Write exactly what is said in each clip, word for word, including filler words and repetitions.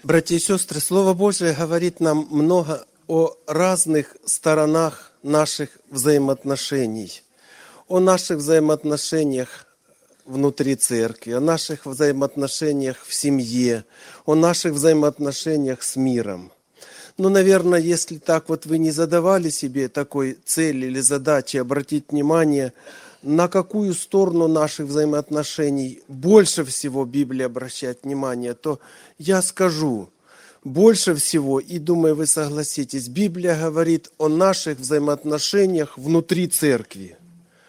Братья и сестры, Слово Божие говорит нам много о разных сторонах наших взаимоотношений, о наших взаимоотношениях внутри церкви, о наших взаимоотношениях в семье, о наших взаимоотношениях с миром. Ну, наверное, если так вот вы не задавали себе такой цели или задачи обратить внимание, на какую сторону наших взаимоотношений больше всего Библия обращает внимание, то я скажу, больше всего, и думаю, вы согласитесь, Библия говорит о наших взаимоотношениях внутри церкви,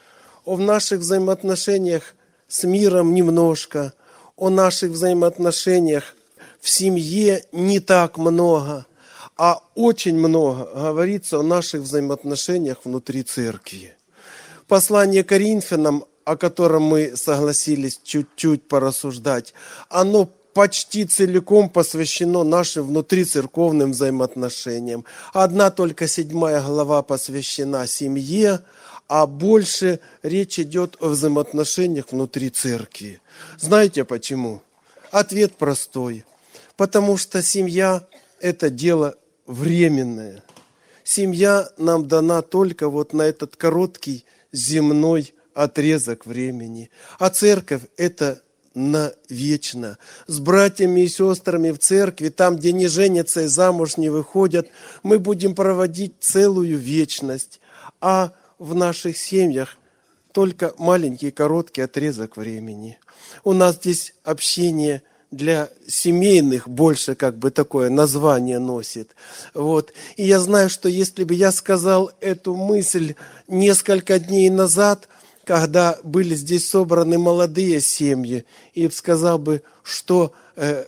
о наших взаимоотношениях с миром немножко, о наших взаимоотношениях в семье не так много, а очень много говорится о наших взаимоотношениях внутри церкви. Послание Коринфянам, о котором мы согласились чуть-чуть порассуждать, оно почти целиком посвящено нашим внутрицерковным взаимоотношениям. Одна только седьмая глава посвящена семье, а больше речь идет о взаимоотношениях внутри церкви. Знаете почему? Ответ простой. Потому что семья – это дело временное. Семья нам дана только вот на этот короткий земной отрезок времени. А церковь – это навечно. С братьями и сестрами в церкви, там, где не женятся и замуж не выходят, мы будем проводить целую вечность. А в наших семьях только маленький короткий отрезок времени. У нас здесь общение для семейных больше как бы такое название носит. Вот. И я знаю, что если бы я сказал эту мысль несколько дней назад, когда были здесь собраны молодые семьи, и сказал бы, что э,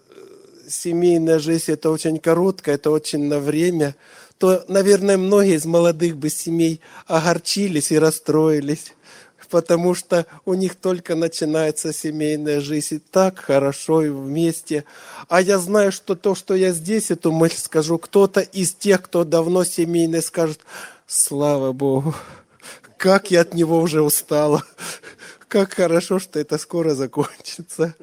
семейная жизнь это очень короткая, это очень на время, то, наверное, многие из молодых бы семей огорчились и расстроились, потому что у них только начинается семейная жизнь, и так хорошо и вместе. А я знаю, что то, что я здесь эту мысль скажу, кто-то из тех, кто давно семейный, скажет: слава Богу, как я от него уже устала, как хорошо, что это скоро закончится.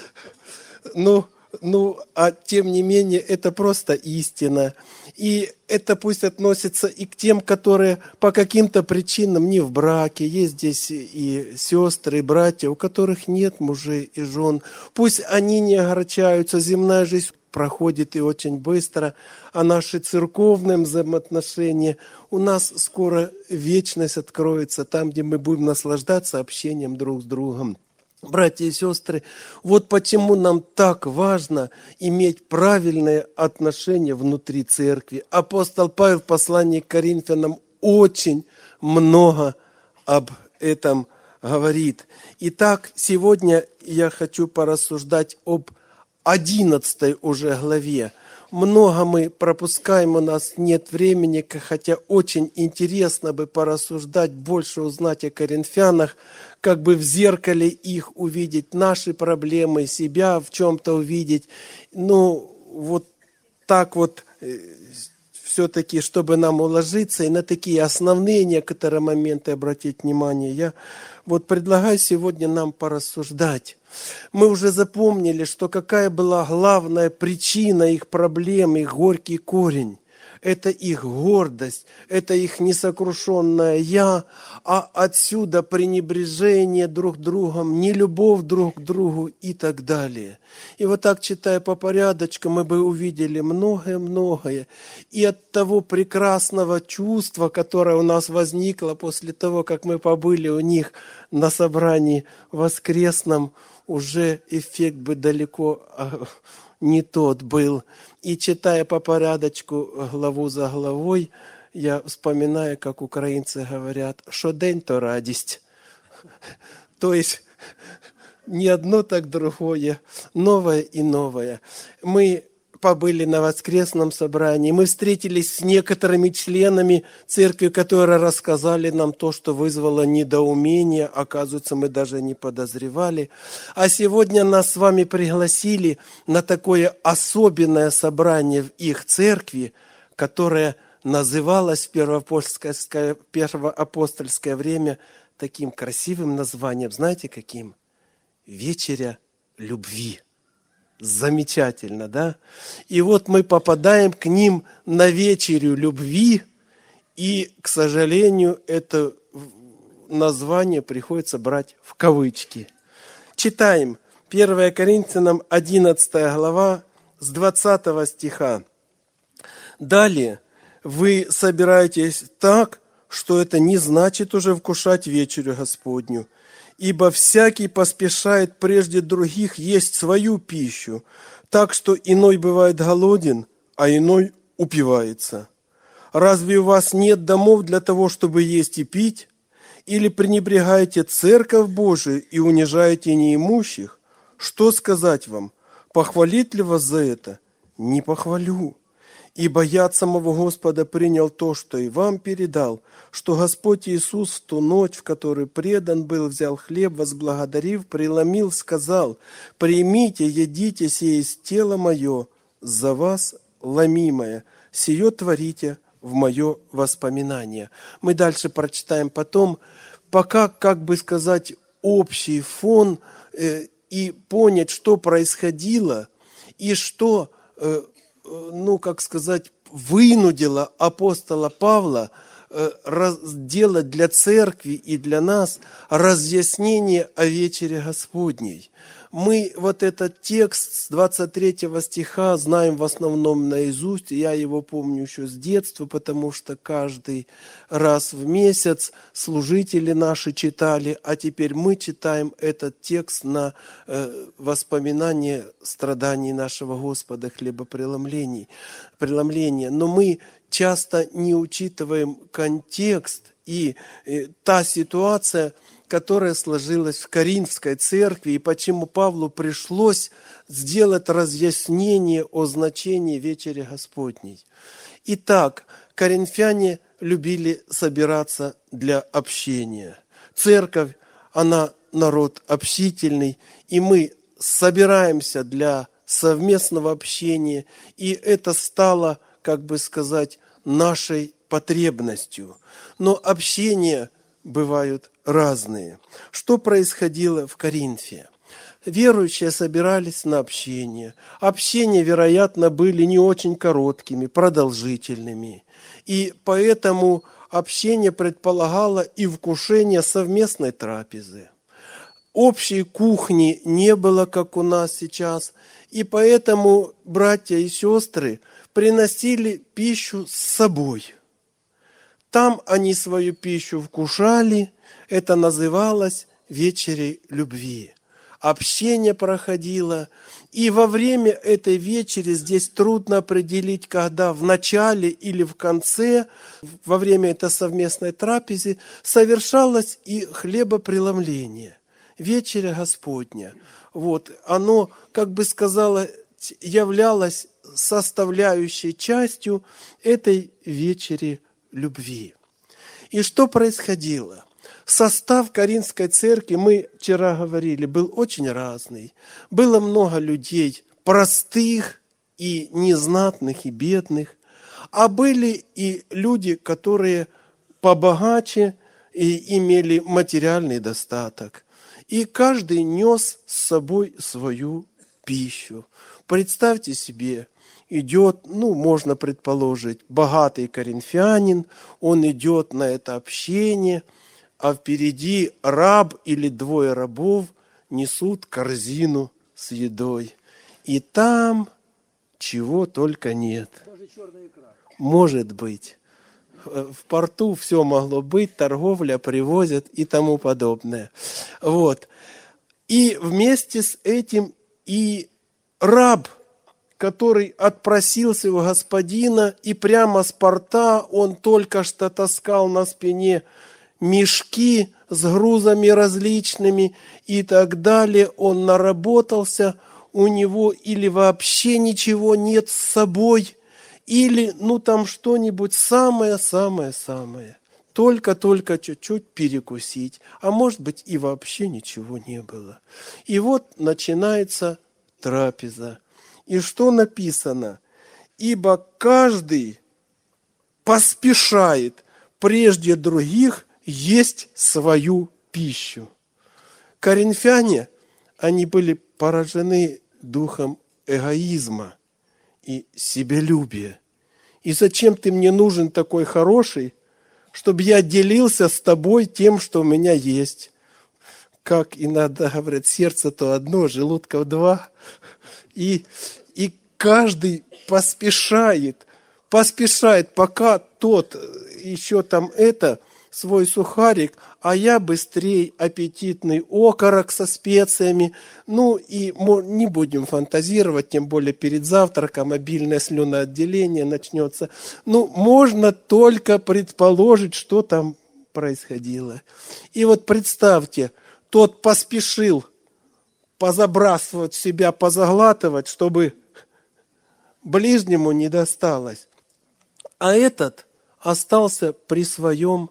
Ну, ну, а тем не менее, это просто истина. И это пусть относится и к тем, которые по каким-то причинам не в браке. Есть здесь и сестры, и братья, у которых нет мужей и жен. Пусть они не огорчаются, земная жизнь проходит и очень быстро, а наши церковные взаимоотношения, у нас скоро вечность откроется, там, где мы будем наслаждаться общением друг с другом. Братья и сестры, вот почему нам так важно иметь правильные отношения внутри церкви. Апостол Павел в послании к Коринфянам очень много об этом говорит. Итак, сегодня я хочу порассуждать об одиннадцатой уже главе. Много мы пропускаем, у нас нет времени, хотя очень интересно бы порассуждать, больше узнать о коринфянах, как бы в зеркале их увидеть, наши проблемы, себя в чем-то увидеть. Ну, вот так вот все-таки, чтобы нам уложиться и на такие основные некоторые моменты обратить внимание, я вот предлагаю сегодня нам порассуждать. Мы уже запомнили, что какая была главная причина их проблем, их горький корень. Это их гордость, это их несокрушенное «я», а отсюда пренебрежение друг другом, нелюбовь друг к другу и так далее. И вот так, читая по порядочку, мы бы увидели многое-многое. И от того прекрасного чувства, которое у нас возникло после того, как мы побыли у них на собрании воскресном, уже эффект бы далеко не тот был. И читая по порядочку главу за главой, я вспоминаю, как украинцы говорят, що день, то радость. То есть не одно, так другое, новое и новое. Мы побыли на воскресном собрании, мы встретились с некоторыми членами церкви, которые рассказали нам то, что вызвало недоумение, оказывается, мы даже не подозревали. А сегодня нас с вами пригласили на такое особенное собрание в их церкви, которое называлось в первоапостольское, первоапостольское время таким красивым названием, знаете каким? Вечеря любви. Замечательно, да? И вот мы попадаем к ним на вечерю любви, и, к сожалению, это название приходится брать в кавычки. Читаем первое Коринфянам одиннадцатая глава с двадцатого стиха. Далее, вы собираетесь так, что это не значит уже вкушать вечерю Господню, ибо всякий поспешает прежде других есть свою пищу, так что иной бывает голоден, а иной упивается. Разве у вас нет домов для того, чтобы есть и пить? Или пренебрегаете церковь Божию и унижаете неимущих? Что сказать вам? Похвалить ли вас за это? Не похвалю. Ибо я от самого Господа принял то, что и вам передал, что Господь Иисус в ту ночь, в которой предан был, взял хлеб, возблагодарив, преломил, сказал: «Примите, едите, сие есть тело мое, за вас ломимое, сие творите в мое воспоминание». Мы дальше прочитаем потом, пока, как бы сказать, общий фон э, и понять, что происходило и что... Э, ну, как сказать, вынудила апостола Павла делать для церкви и для нас разъяснение о вечере Господней. Мы вот этот текст с двадцать третьего стиха знаем в основном наизусть. Я его помню еще с детства, потому что каждый раз в месяц служители наши читали, а теперь мы читаем этот текст на э, воспоминание страданий нашего Господа, хлебопреломлений, преломления. Но мы часто не учитываем контекст и э, та ситуация, которая сложилась в Коринфской церкви, и почему Павлу пришлось сделать разъяснение о значении вечери Господней. Итак, коринфяне любили собираться для общения. Церковь, она народ общительный, и мы собираемся для совместного общения, и это стало, как бы сказать, нашей потребностью. Но общение бывают разные. Что происходило в Коринфе? Верующие собирались на общение. Общения, вероятно, были не очень короткими, продолжительными. И поэтому общение предполагало и вкушение совместной трапезы. Общей кухни не было, как у нас сейчас, и поэтому братья и сестры приносили пищу с собой. Там они свою пищу вкушали, это называлось вечерей любви. Общение проходило, и во время этой вечери, здесь трудно определить, когда в начале или в конце, во время этой совместной трапезы, совершалось и хлебопреломление, вечеря Господня. Вот, оно, как бы сказала, являлось составляющей частью этой вечери любви. И что происходило? Состав Коринфской церкви, мы вчера говорили, был очень разный. Было много людей простых и незнатных, и бедных. А были и люди, которые побогаче и имели материальный достаток. И каждый нес с собой свою пищу. Представьте себе, идет, ну, можно предположить, богатый коринфянин, он идет на это общение, а впереди раб или двое рабов несут корзину с едой. И там чего только нет. Может быть. В порту все могло быть, торговля, привозят и тому подобное. Вот. И вместе с этим и раб, который отпросился у господина, и прямо с порта он только что таскал на спине мешки с грузами различными и так далее. Он наработался, у него или вообще ничего нет с собой, или, ну, там что-нибудь самое-самое-самое. Только-только чуть-чуть перекусить, а может быть и вообще ничего не было. И вот начинается трапеза. И что написано? Ибо каждый поспешает прежде других есть свою пищу. Коринфяне, они были поражены Духом эгоизма и себялюбия. И зачем ты мне нужен такой хороший, чтобы я делился с тобой тем, что у меня есть? Как иногда говорят, сердце-то одно, желудков два. И, и каждый поспешает, поспешает, пока тот еще там это, свой сухарик, а я быстрей аппетитный окорок со специями. Ну и не будем фантазировать, тем более перед завтраком обильное слюноотделение начнется. Ну, можно только предположить, что там происходило. И вот представьте, тот поспешил позабрасывать себя, позаглатывать, чтобы ближнему не досталось. А этот остался при своем.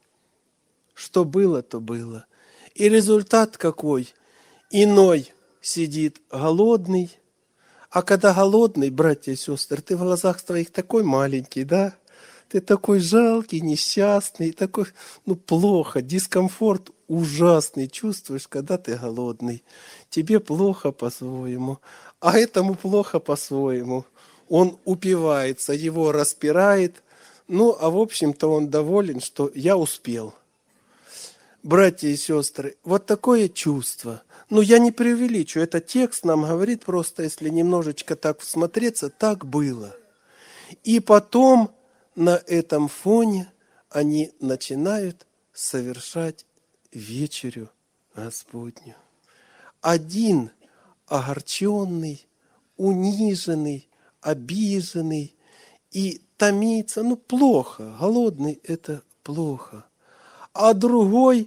Что было, то было. И результат какой? Иной сидит голодный. А когда голодный, братья и сестры, ты в глазах твоих такой маленький, да? Ты такой жалкий, несчастный, такой, ну, плохо, дискомфорт ужасный чувствуешь, когда ты голодный. Тебе плохо по-своему, а этому плохо по-своему. Он упивается, его распирает. Ну, а в общем-то он доволен, что я успел. Братья и сестры, вот такое чувство. Ну, я не преувеличу, этот текст нам говорит просто, если немножечко так всмотреться, так было. И потом на этом фоне они начинают совершать вечерю Господню. Один огорченный, униженный, обиженный и томится, ну, плохо, голодный – это плохо. А другой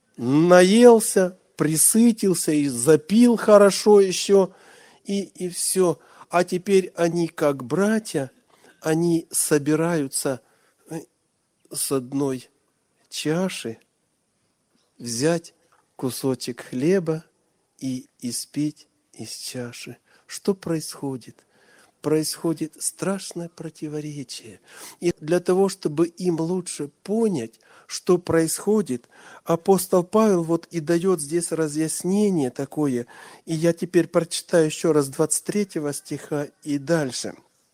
наелся, присытился и запил хорошо еще, и, и все. А теперь они, как братья, они собираются с одной чаши взять кусочек хлеба и испить из чаши. Что происходит? Происходит страшное противоречие. И для того, чтобы им лучше понять, что происходит, апостол Павел вот и дает здесь разъяснение такое. И я теперь прочитаю еще раз двадцать третьего стиха и дальше.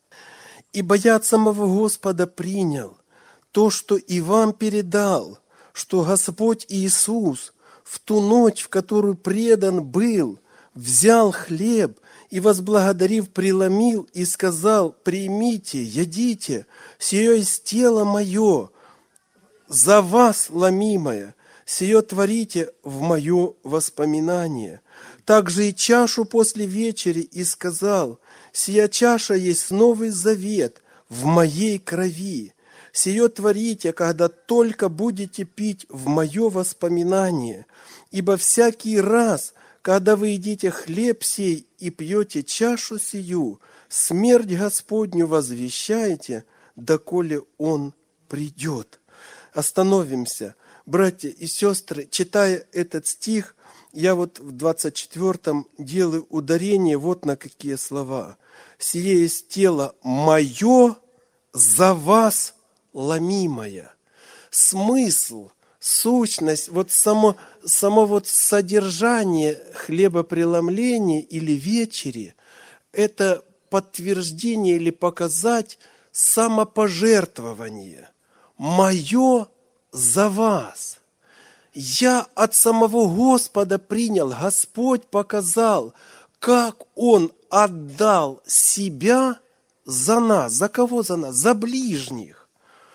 «Ибо я от самого Господа принял то, что и вам передал, что Господь Иисус в ту ночь, в которую предан был, взял хлеб и, возблагодарив, преломил и сказал: примите, едите, сие есть тело мое, за вас ломимое, сие творите в мое воспоминание. Также и чашу после вечери и сказал: сия чаша есть новый завет в моей крови. Сие творите, когда только будете пить в мое воспоминание. Ибо всякий раз, когда вы едите хлеб сей и пьете чашу сию, смерть Господню возвещаете, доколе Он придет». Остановимся. Братья и сестры, читая этот стих, я вот в двадцать четвёртом делаю ударение вот на какие слова. «Сие есть тело мое, за вас ломимое». Смысл, сущность, вот само, само вот содержание хлебопреломления или вечери – это подтверждение или показать самопожертвование. «Мое за вас». Я от самого Господа принял, Господь показал, как Он отдал себя за нас. За кого за нас? За ближних.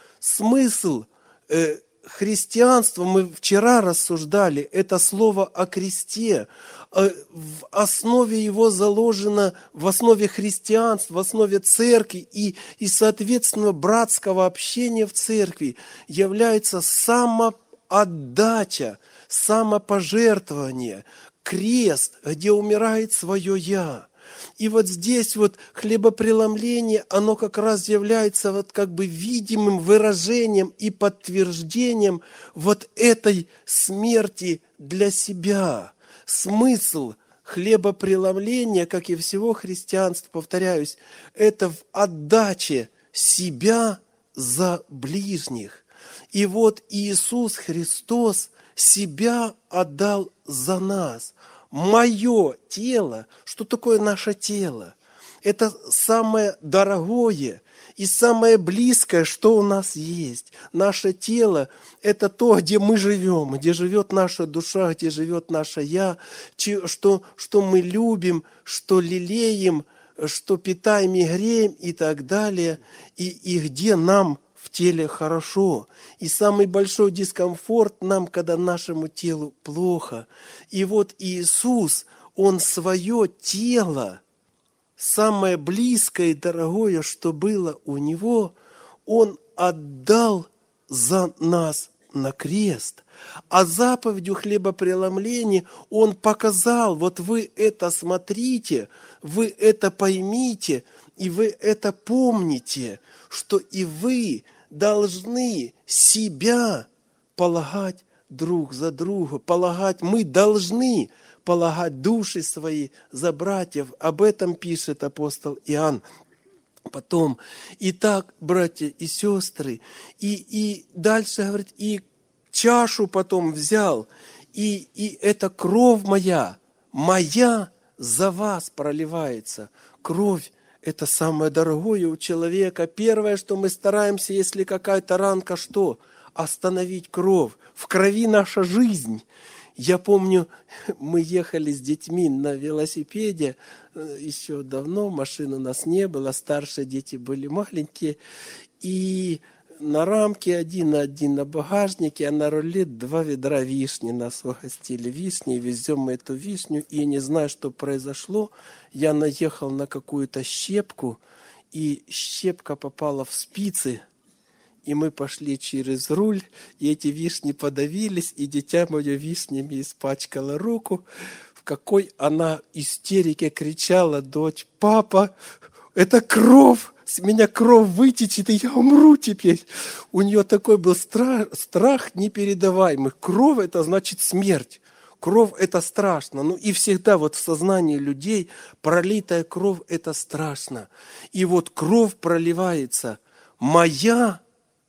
Смысл э, христианства, мы вчера рассуждали, это слово о кресте. Э, в основе его заложено, в основе христианства, в основе церкви и, и соответственно, братского общения в церкви является самоотдача, самопожертвование, крест, где умирает свое «я». И вот здесь вот хлебопреломление, оно как раз является вот как бы видимым выражением и подтверждением вот этой смерти для себя. Смысл хлебопреломления, как и всего христианства, повторяюсь, это в отдаче себя за ближних. И вот Иисус Христос себя отдал за нас. Мое тело, что такое наше тело? Это самое дорогое и самое близкое, что у нас есть. Наше тело – это то, где мы живем, где живет наша душа, где живет наше «я», что, что мы любим, что лелеем, что питаем и греем и так далее, и, и где нам в теле хорошо. И самый большой дискомфорт нам, когда нашему телу плохо. И вот Иисус, Он свое тело, самое близкое и дорогое, что было у Него, Он отдал за нас на крест. А заповедью хлебопреломления Он показал, вот вы это смотрите, вы это поймите, и вы это помните, что и вы должны себя полагать друг за друга, полагать, мы должны полагать души свои за братьев. Об этом пишет апостол Иоанн. Потом, итак, братья и сестры, и, и дальше говорит, и чашу потом взял, и, и это кровь моя, моя за вас проливается. Кровь – это самое дорогое у человека. Первое, что мы стараемся, если какая-то ранка, что? Остановить кровь. В крови наша жизнь. Я помню, мы ехали с детьми на велосипеде, еще давно, машин у нас не было, старшие дети были маленькие, и на рамке один на один на багажнике, а на руле два ведра вишни. Нас угостили вишни, везем мы эту вишню, и я не знаю, что произошло. Я наехал на какую-то щепку, и щепка попала в спицы, и мы пошли через руль, и эти вишни подавились, и дитя мое вишнями испачкало руку. В какой она истерике кричала: дочь, папа, это кровь! С меня кровь вытечет, и я умру теперь. У нее такой был страх, страх непередаваемый. Кровь – это значит смерть. Кровь – это страшно. Ну и всегда вот в сознании людей пролитая кровь – это страшно. И вот кровь проливается моя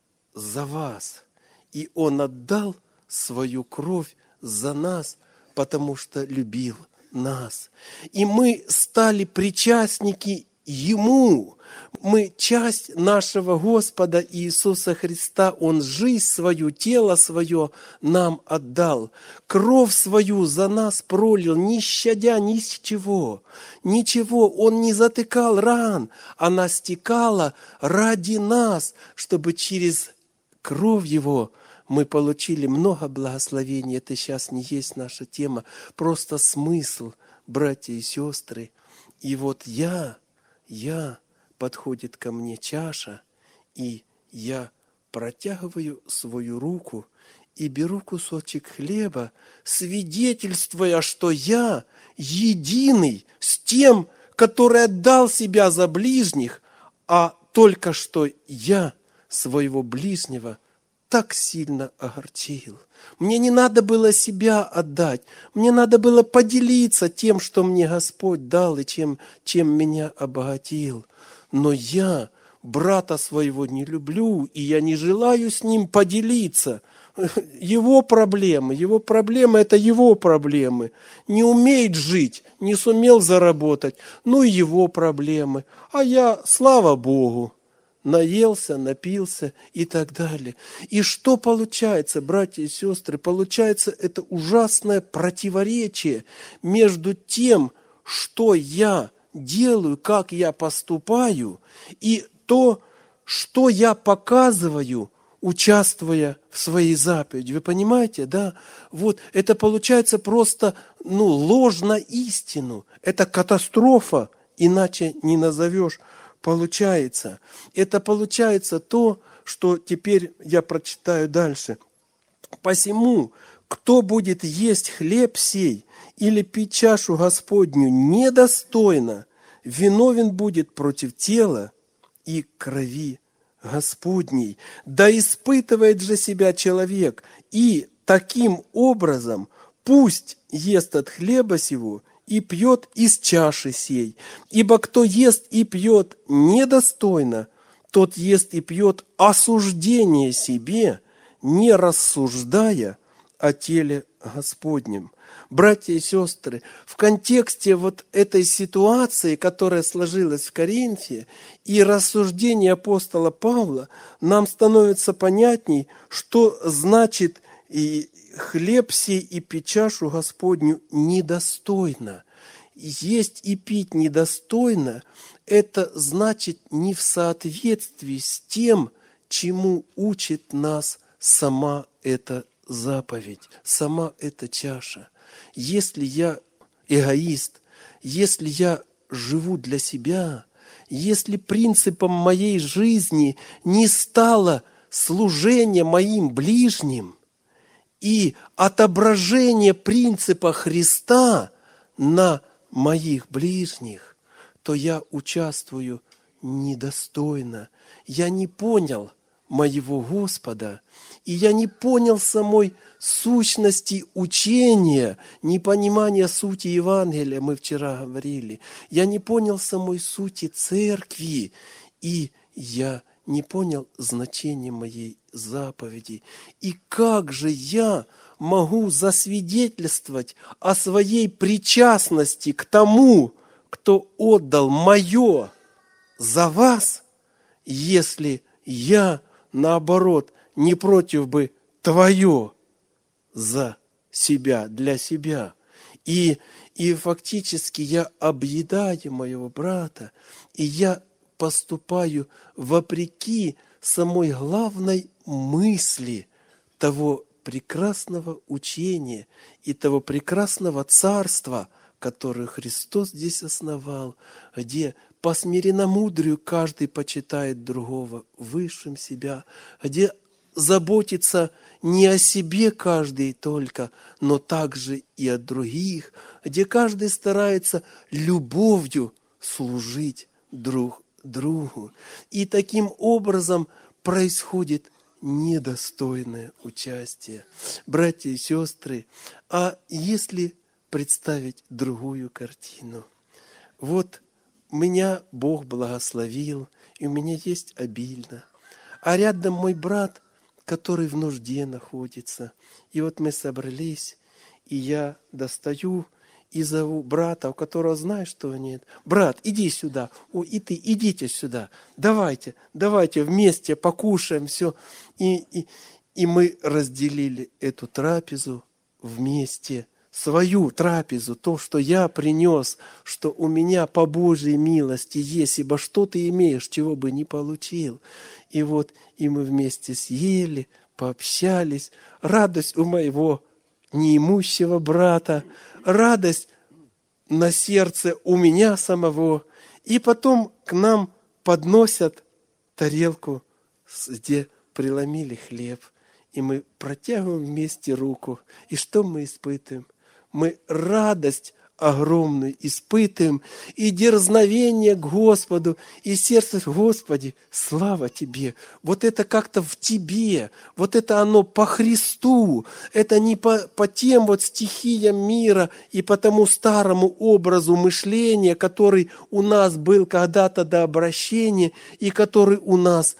за вас. И Он отдал свою кровь за нас, потому что любил нас. И мы стали причастники Ему. Мы часть нашего Господа Иисуса Христа. Он жизнь свою, тело свое нам отдал. Кровь свою за нас пролил, не щадя ни с чего. Ничего, Он не затыкал ран. Она стекала ради нас, чтобы через кровь Его мы получили много благословений. Это сейчас не есть наша тема. Просто смысл, братья и сестры. И вот я, я... подходит ко мне чаша, и я протягиваю свою руку и беру кусочек хлеба, свидетельствуя, что я единый с тем, который отдал себя за ближних, а только что я своего ближнего так сильно огорчил. Мне не надо было себя отдать, мне надо было поделиться тем, что мне Господь дал и чем, чем меня обогатил. Но я брата своего не люблю, и я не желаю с ним поделиться. Его проблемы, его проблемы – это его проблемы. Не умеет жить, не сумел заработать, ну и его проблемы. А я, слава Богу, наелся, напился и так далее. И что получается, братья и сестры? Получается это ужасное противоречие между тем, что я делаю, как я поступаю, и то, что я показываю, участвуя в своей заповеди. Вы понимаете, да? Вот это получается просто, ну, ложь на истину. Это катастрофа, иначе не назовешь. Получается. Это получается то, что теперь я прочитаю дальше. «Посему, кто будет есть хлеб сей или пить чашу Господню недостойно, виновен будет против тела и крови Господней. Да испытывает же себя человек, и таким образом пусть ест от хлеба сего и пьет из чаши сей. Ибо кто ест и пьет недостойно, тот ест и пьет осуждение себе, не рассуждая о теле Господнем. Братья и сестры, в контексте вот этой ситуации, которая сложилась в Коринфе, и рассуждения апостола Павла, нам становится понятней, что значит и хлеб сей и пить чашу Господню недостойно. Есть и пить недостойно, это значит не в соответствии с тем, чему учит нас сама эта заповедь, сама эта чаша. Если я эгоист, если я живу для себя, если принципом моей жизни не стало служение моим ближним и отображение принципа Христа на моих ближних, то я участвую недостойно. Я не понял моего Господа, и я не понял самой сущности учения, непонимания сути Евангелия, мы вчера говорили. Я не понял самой сути церкви, и я не понял значения моей заповеди. И как же я могу засвидетельствовать о своей причастности к тому, кто отдал мое за вас, если я, наоборот, не против бы твое за себя, для себя. И, и фактически я объедаю моего брата, и я поступаю вопреки самой главной мысли того прекрасного учения и того прекрасного царства, которое Христос здесь основал, где по смиренномудрию каждый почитает другого высшим себя, где заботится не о себе каждый только, но также и о других, где каждый старается любовью служить друг другу. И таким образом происходит недостойное участие. Братья и сестры, а если представить другую картину? Вот меня Бог благословил, и у меня есть обильно. А рядом мой брат, который в нужде находится. И вот мы собрались, и я достаю и зову брата, у которого знаю, что нет. Брат, иди сюда. О, и ты, идите сюда. Давайте, давайте вместе покушаем все. И, и, и мы разделили эту трапезу вместе. Свою трапезу, то, что я принес, что у меня по Божьей милости есть, ибо что ты имеешь, чего бы не получил. И вот, и мы вместе съели, пообщались. Радость у моего неимущего брата, радость на сердце у меня самого. И потом к нам подносят тарелку, где преломили хлеб. И мы протягиваем вместе руку. И что мы испытываем? Мы радость огромную испытываем, и дерзновение к Господу, и сердце, Господи, слава Тебе. Вот это как-то в Тебе, вот это оно по Христу, это не по, по тем вот стихиям мира и по тому старому образу мышления, который у нас был когда-то до обращения, и который у нас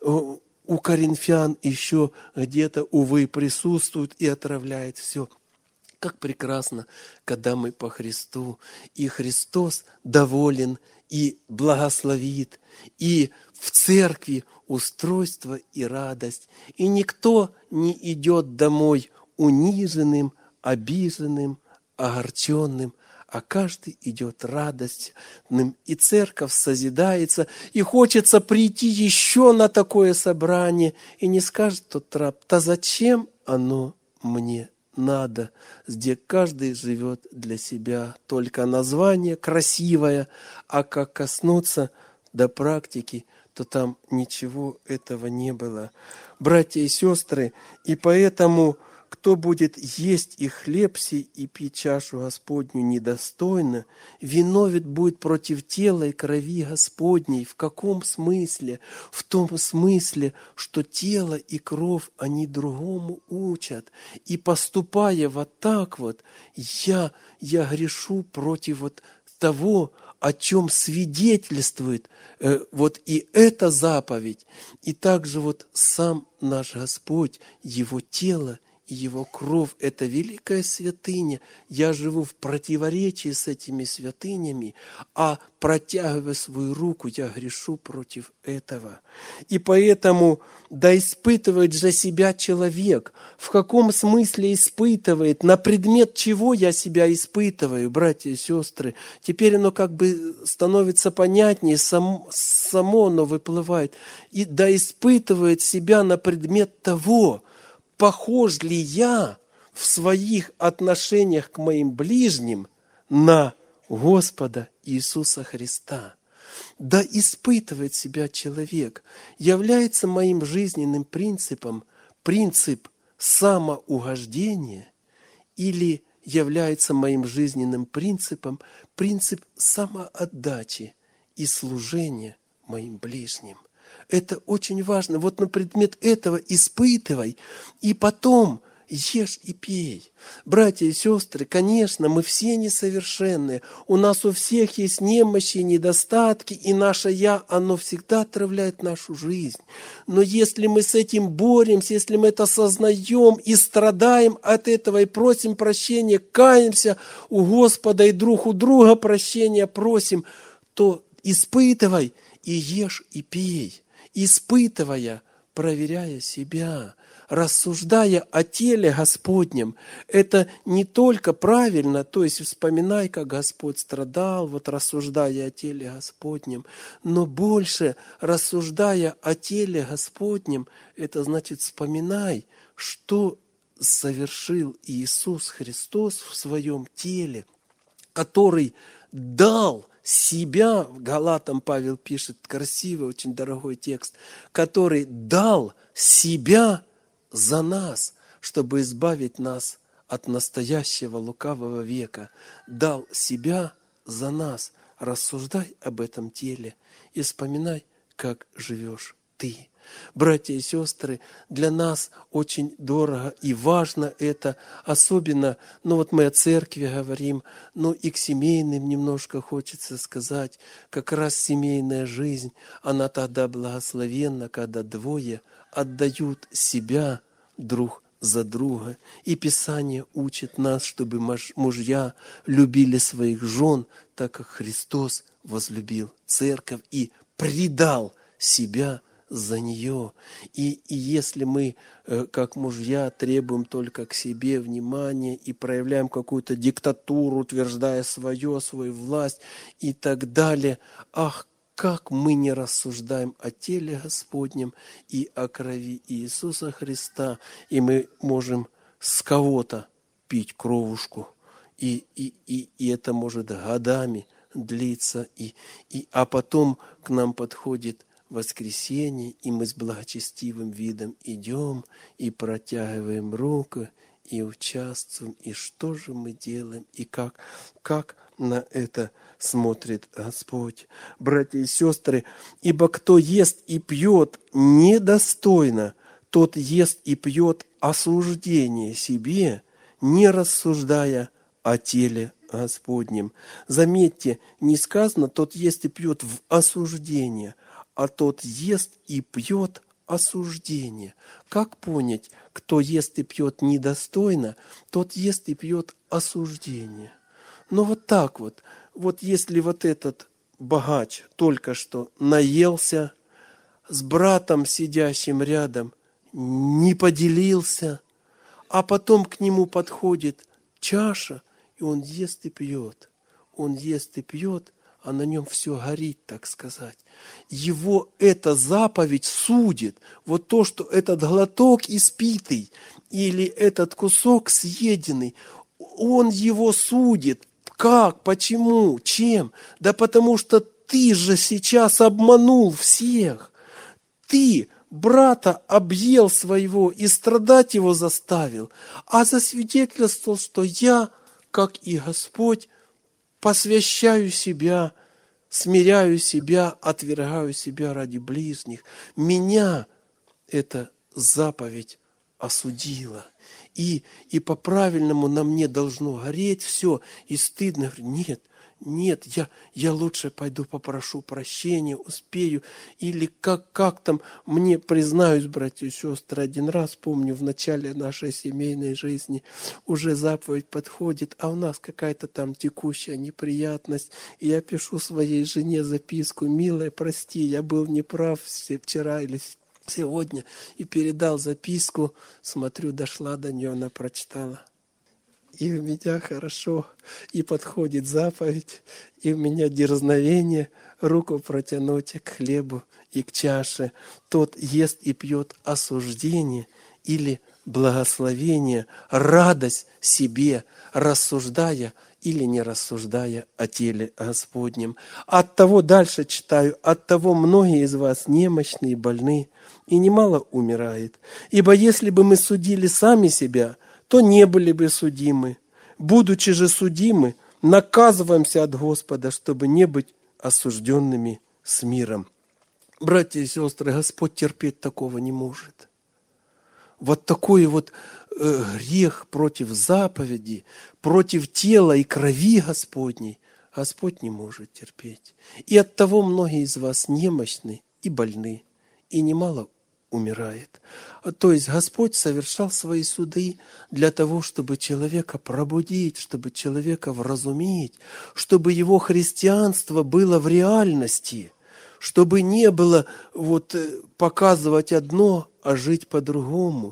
у коринфян еще где-то, увы, присутствует и отравляет все. Как прекрасно, когда мы по Христу, и Христос доволен и благословит, и в церкви устройство и радость, и никто не идет домой униженным, обиженным, огорченным, а каждый идет радостным, и церковь созидается, и хочется прийти еще на такое собрание, и не скажет тот раб: «Да зачем оно мне надо», где каждый живет для себя, только название красивое, а как коснуться до практики, то там ничего этого не было. Братья и сестры, и поэтому кто будет есть и хлеб сей, и пить чашу Господню недостойно, виновен будет против тела и крови Господней. В каком смысле? В том смысле, что тело и кровь, они другому учат. И поступая вот так вот, я, я грешу против вот того, о чем свидетельствует э, вот и эта заповедь, и также вот сам наш Господь, Его тело и Его кровь – это великая святыня. Я живу в противоречии с этими святынями, а протягивая свою руку, я грешу против этого. И поэтому да испытывает же себя человек. В каком смысле испытывает? На предмет чего я себя испытываю, братья и сестры? Теперь оно как бы становится понятнее, сам, само оно выплывает. И да испытывает себя на предмет того, похож ли я в своих отношениях к моим ближним на Господа Иисуса Христа. Да испытывает себя человек. Является моим жизненным принципом принцип самоугождения или является моим жизненным принципом принцип самоотдачи и служения моим ближним. Это очень важно. Вот на предмет этого испытывай, и потом ешь и пей. Братья и сестры, конечно, мы все несовершенные. У нас у всех есть немощи, недостатки, и наше «я», оно всегда отравляет нашу жизнь. Но если мы с этим боремся, если мы это осознаем и страдаем от этого, и просим прощения, каемся у Господа и друг у друга прощения просим, то испытывай и ешь и пей. Испытывая, проверяя себя, рассуждая о теле Господнем, это не только правильно, то есть вспоминай, как Господь страдал, вот рассуждая о теле Господнем, но больше рассуждая о теле Господнем, это значит вспоминай, что совершил Иисус Христос в своем теле, который дал себя, в Галатам Павел пишет, красивый, очень дорогой текст, который дал себя за нас, чтобы избавить нас от настоящего лукавого века. Дал себя за нас. Рассуждай об этом теле и вспоминай, как живешь ты. Братья и сестры, для нас очень дорого и важно это, особенно, ну вот мы о церкви говорим, но и к семейным немножко хочется сказать, как раз семейная жизнь, она тогда благословенна, когда двое отдают себя друг за друга. И Писание учит нас, чтобы мужья любили своих жен, так как Христос возлюбил церковь и предал себя за нее. И, и если мы, как мужья, требуем только к себе внимания и проявляем какую-то диктатуру, утверждая свое, свою власть и так далее, ах, как мы не рассуждаем о теле Господнем и о крови Иисуса Христа, и мы можем с кого-то пить кровушку, и, и, и, и это может годами длиться, и, и, а потом к нам подходит воскресенье, и мы с благочестивым видом идем и протягиваем руку, и участвуем, и что же мы делаем, и как, как на это смотрит Господь. Братья и сестры, ибо кто ест и пьет недостойно, тот ест и пьет осуждение себе, не рассуждая о теле Господнем. Заметьте, не сказано, тот ест и пьет в осуждение, а тот ест и пьет осуждение. Как понять, кто ест и пьет недостойно, тот ест и пьет осуждение? Но вот так вот, вот если вот этот богач только что наелся, с братом, сидящим рядом, не поделился, а потом к нему подходит чаша, и он ест и пьет. Он ест и пьет, а на нем все горит, так сказать. Его эта заповедь судит. Вот то, что этот глоток испитый или этот кусок съеденный, он его судит. Как? Почему? Чем? Да потому что ты же сейчас обманул всех. Ты брата объел своего и страдать его заставил, а засвидетельствовал, что я, как и Господь, посвящаю себя, смиряю себя, отвергаю себя ради ближних. Меня эта заповедь осудила. И, и по-правильному на мне должно гореть все, и стыдно. Нет, Нет, я, я лучше пойду попрошу прощения, успею. Или как, как там, мне, признаюсь, братья и сестры, один раз, помню, в начале нашей семейной жизни уже заповедь подходит, а у нас какая-то там текущая неприятность. И я пишу своей жене записку: «Милая, прости, я был неправ вчера или сегодня», и передал записку. Смотрю, дошла до нее, она прочитала. И у меня хорошо, и подходит заповедь, и у меня дерзновение руку протянуть к хлебу и к чаше. Тот ест и пьет осуждение или благословение, радость себе, рассуждая или не рассуждая о теле Господнем. От того дальше читаю, от того многие из вас немощны и больны, и немало умирает. Ибо если бы мы судили сами себя, то не были бы судимы. Будучи же судимы, наказываемся от Господа, чтобы не быть осужденными с миром. Братья и сестры, Господь терпеть такого не может. Вот такой вот э, грех против заповеди, против тела и крови Господней Господь не может терпеть. И оттого многие из вас немощны и больны, и немало умирает. То есть Господь совершал свои суды для того, чтобы человека пробудить, чтобы человека вразумить, чтобы его христианство было в реальности, чтобы не было вот показывать одно, а жить по-другому,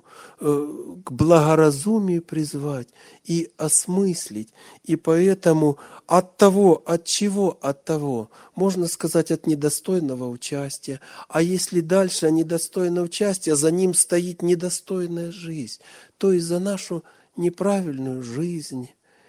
к благоразумию призвать и осмыслить. И поэтому от того, от чего от того, можно сказать, от недостойного участия. А если дальше недостойное участие, за ним стоит недостойная жизнь, то есть за нашу неправильную жизнь,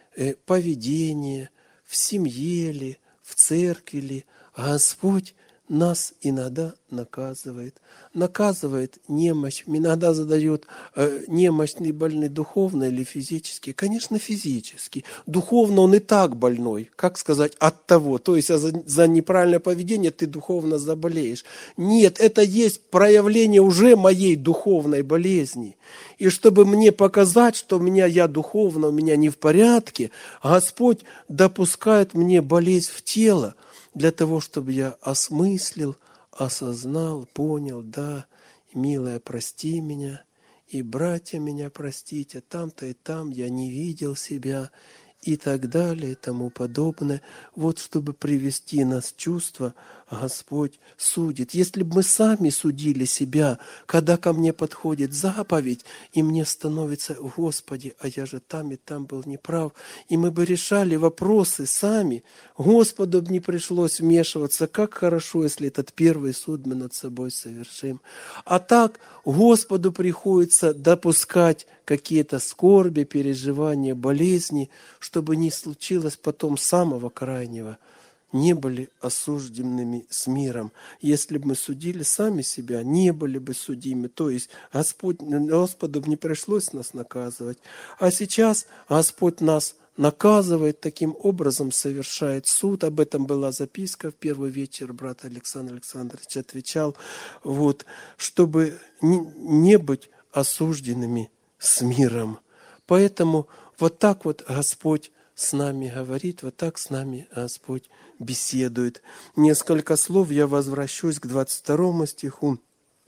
поведение, в семье ли, в церкви ли, Господь нас иногда наказывает. Наказывает немощь. Иногда задает э, немощный больный духовно или физически. Конечно, физически. Духовно он и так больной. Как сказать, от того. То есть за, за неправильное поведение ты духовно заболеешь. Нет, это есть проявление уже моей духовной болезни. И чтобы мне показать, что у меня я духовно, у меня не в порядке, Господь допускает мне болезнь в тело, для того, чтобы я осмыслил, осознал, понял, да, милая, прости меня, и братья меня простите, там-то и там я не видел себя, и так далее, и тому подобное. Вот чтобы привести нас в чувство, Господь судит. Если бы мы сами судили себя, когда ко мне подходит заповедь, и мне становится: Господи, а я же там и там был неправ, и мы бы решали вопросы сами, Господу бы не пришлось вмешиваться. Как хорошо, если этот первый суд мы над собой совершим. А так Господу приходится допускать какие-то скорби, переживания, болезни, чтобы не случилось потом самого крайнего. Не были осужденными с миром. Если бы мы судили сами себя, не были бы судимы. То есть Господь, Господу не пришлось нас наказывать. А сейчас Господь нас наказывает, таким образом совершает суд. Об этом была записка в первый вечер, брат Александр Александрович отвечал. Вот, чтобы не, не быть осужденными с миром. Поэтому вот так вот Господь с нами говорит, вот так с нами Господь беседует. Несколько слов, я возвращусь к двадцать второму стиху.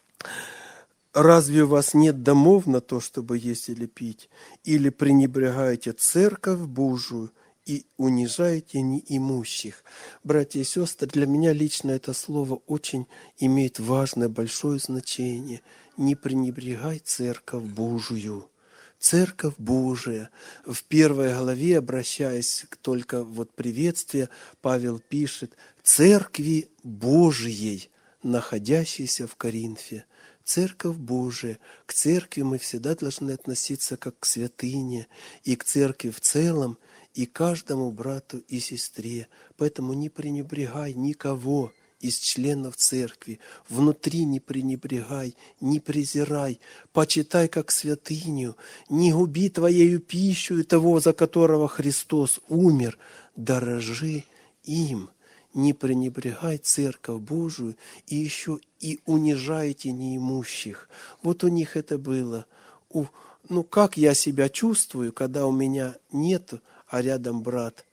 «Разве у вас нет домов на то, чтобы есть или пить? Или пренебрегаете церковь Божию и унижаете неимущих?» Братья и сестры, для меня лично это слово очень имеет важное, большое значение. Не пренебрегай церковь Божию. Церковь Божия. В первой главе, обращаясь к только вот приветствие, Павел пишет: «Церкви Божией, находящейся в Коринфе». Церковь Божия. К церкви мы всегда должны относиться как к святыне, и к церкви в целом, и каждому брату и сестре. Поэтому не пренебрегай никого из членов церкви. Внутри не пренебрегай, не презирай, почитай как святыню, не губи твоею пищу того, за которого Христос умер, дорожи им. Не пренебрегай церковь Божию, и еще и унижайте неимущих. Вот у них это было. У, ну как я себя чувствую, когда у меня нет, а рядом брат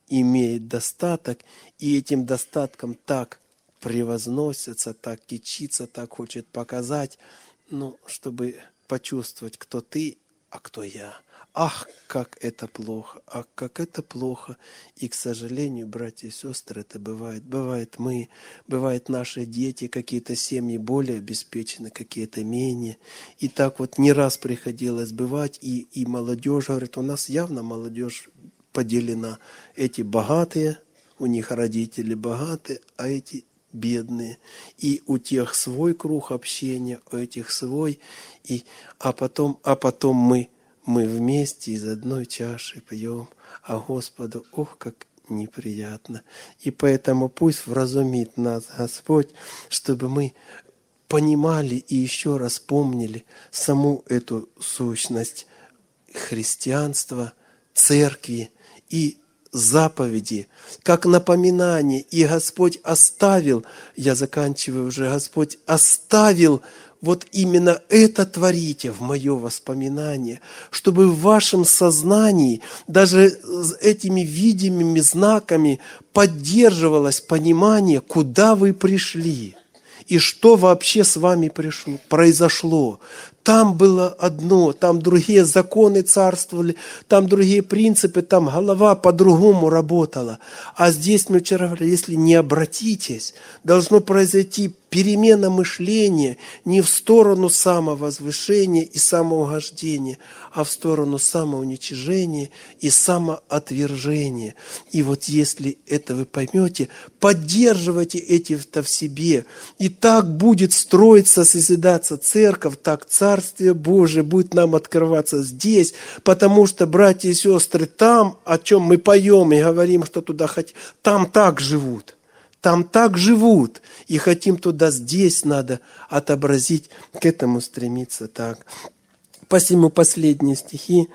имеет достаток, и этим достатком так превозносится, так кичится, так хочет показать, ну, чтобы почувствовать, кто ты, а кто я. Ах, как это плохо, ах, как это плохо. И, к сожалению, братья и сестры, это бывает. Бывает мы, бывает наши дети, какие-то семьи более обеспечены, какие-то менее. И так вот не раз приходилось бывать, и, и молодежь, говорит, у нас явно молодежь поделена. Эти богатые, у них родители богатые, а эти бедные. И у тех свой круг общения, у этих свой. И, а, потом, а потом мы, мы вместе из одной чаши пьем, а Господу, ох, как неприятно. И поэтому пусть вразумит нас Господь, чтобы мы понимали и еще раз помнили саму эту сущность христианства, церкви и заповеди, как напоминание. И Господь оставил, я заканчиваю уже, Господь оставил вот именно это творите в мое воспоминание, чтобы в вашем сознании даже с этими видимыми знаками поддерживалось понимание, куда вы пришли и что вообще с вами пришло, произошло. Там было одно, там другие законы царствовали, там другие принципы, там голова по-другому работала. А здесь мы вчера говорили, если не обратитесь, должно произойти перемена мышления не в сторону самовозвышения и самоугождения, а в сторону самоуничижения и самоотвержения. И вот если это вы поймете, поддерживайте это в себе. И так будет строиться, созидаться церковь, так Царствие Божие будет нам открываться здесь, потому что, братья и сестры, там, о чем мы поем и говорим, что туда хотим, там так живут. Там так живут, и хотим туда, здесь надо отобразить, к этому стремиться так. Посему последние стихи.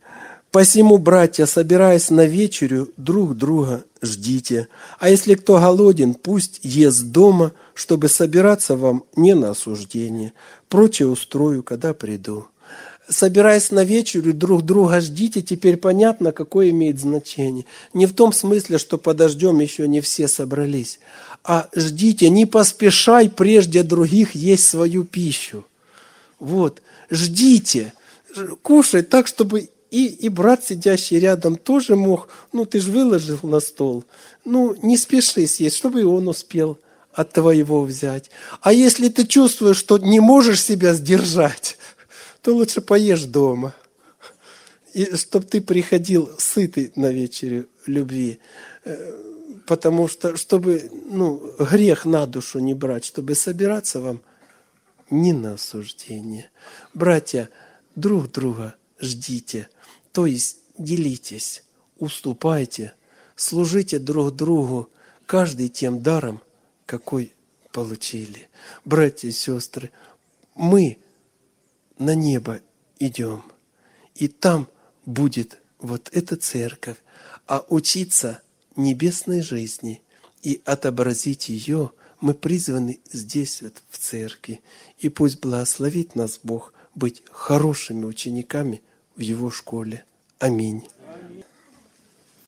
Посему, братья, собираясь на вечерю, друг друга ждите. А если кто голоден, пусть ест дома, чтобы собираться вам не на осуждение. Прочее устрою, когда приду. Собираясь на вечерю, друг друга ждите, теперь понятно, какое имеет значение. Не в том смысле, что подождем, еще не все собрались, а ждите, не поспешай прежде других есть свою пищу. Вот, ждите, кушай так, чтобы и, и брат, сидящий рядом, тоже мог, ну ты же выложил на стол, ну не спеши съесть, чтобы и он успел от твоего взять. А если ты чувствуешь, что не можешь себя сдержать, то лучше поешь дома. И чтобы ты приходил сытый на вечерю любви. Потому что, чтобы ну, грех на душу не брать, чтобы собираться вам не на осуждение. Братья, друг друга ждите, то есть делитесь, уступайте, служите друг другу, каждый тем даром, какой получили. Братья и сестры, мы на небо идем, и там будет вот эта церковь, а учиться небесной жизни и отобразить ее мы призваны здесь, вот, в церкви. И пусть благословит нас Бог быть хорошими учениками в Его школе. Аминь.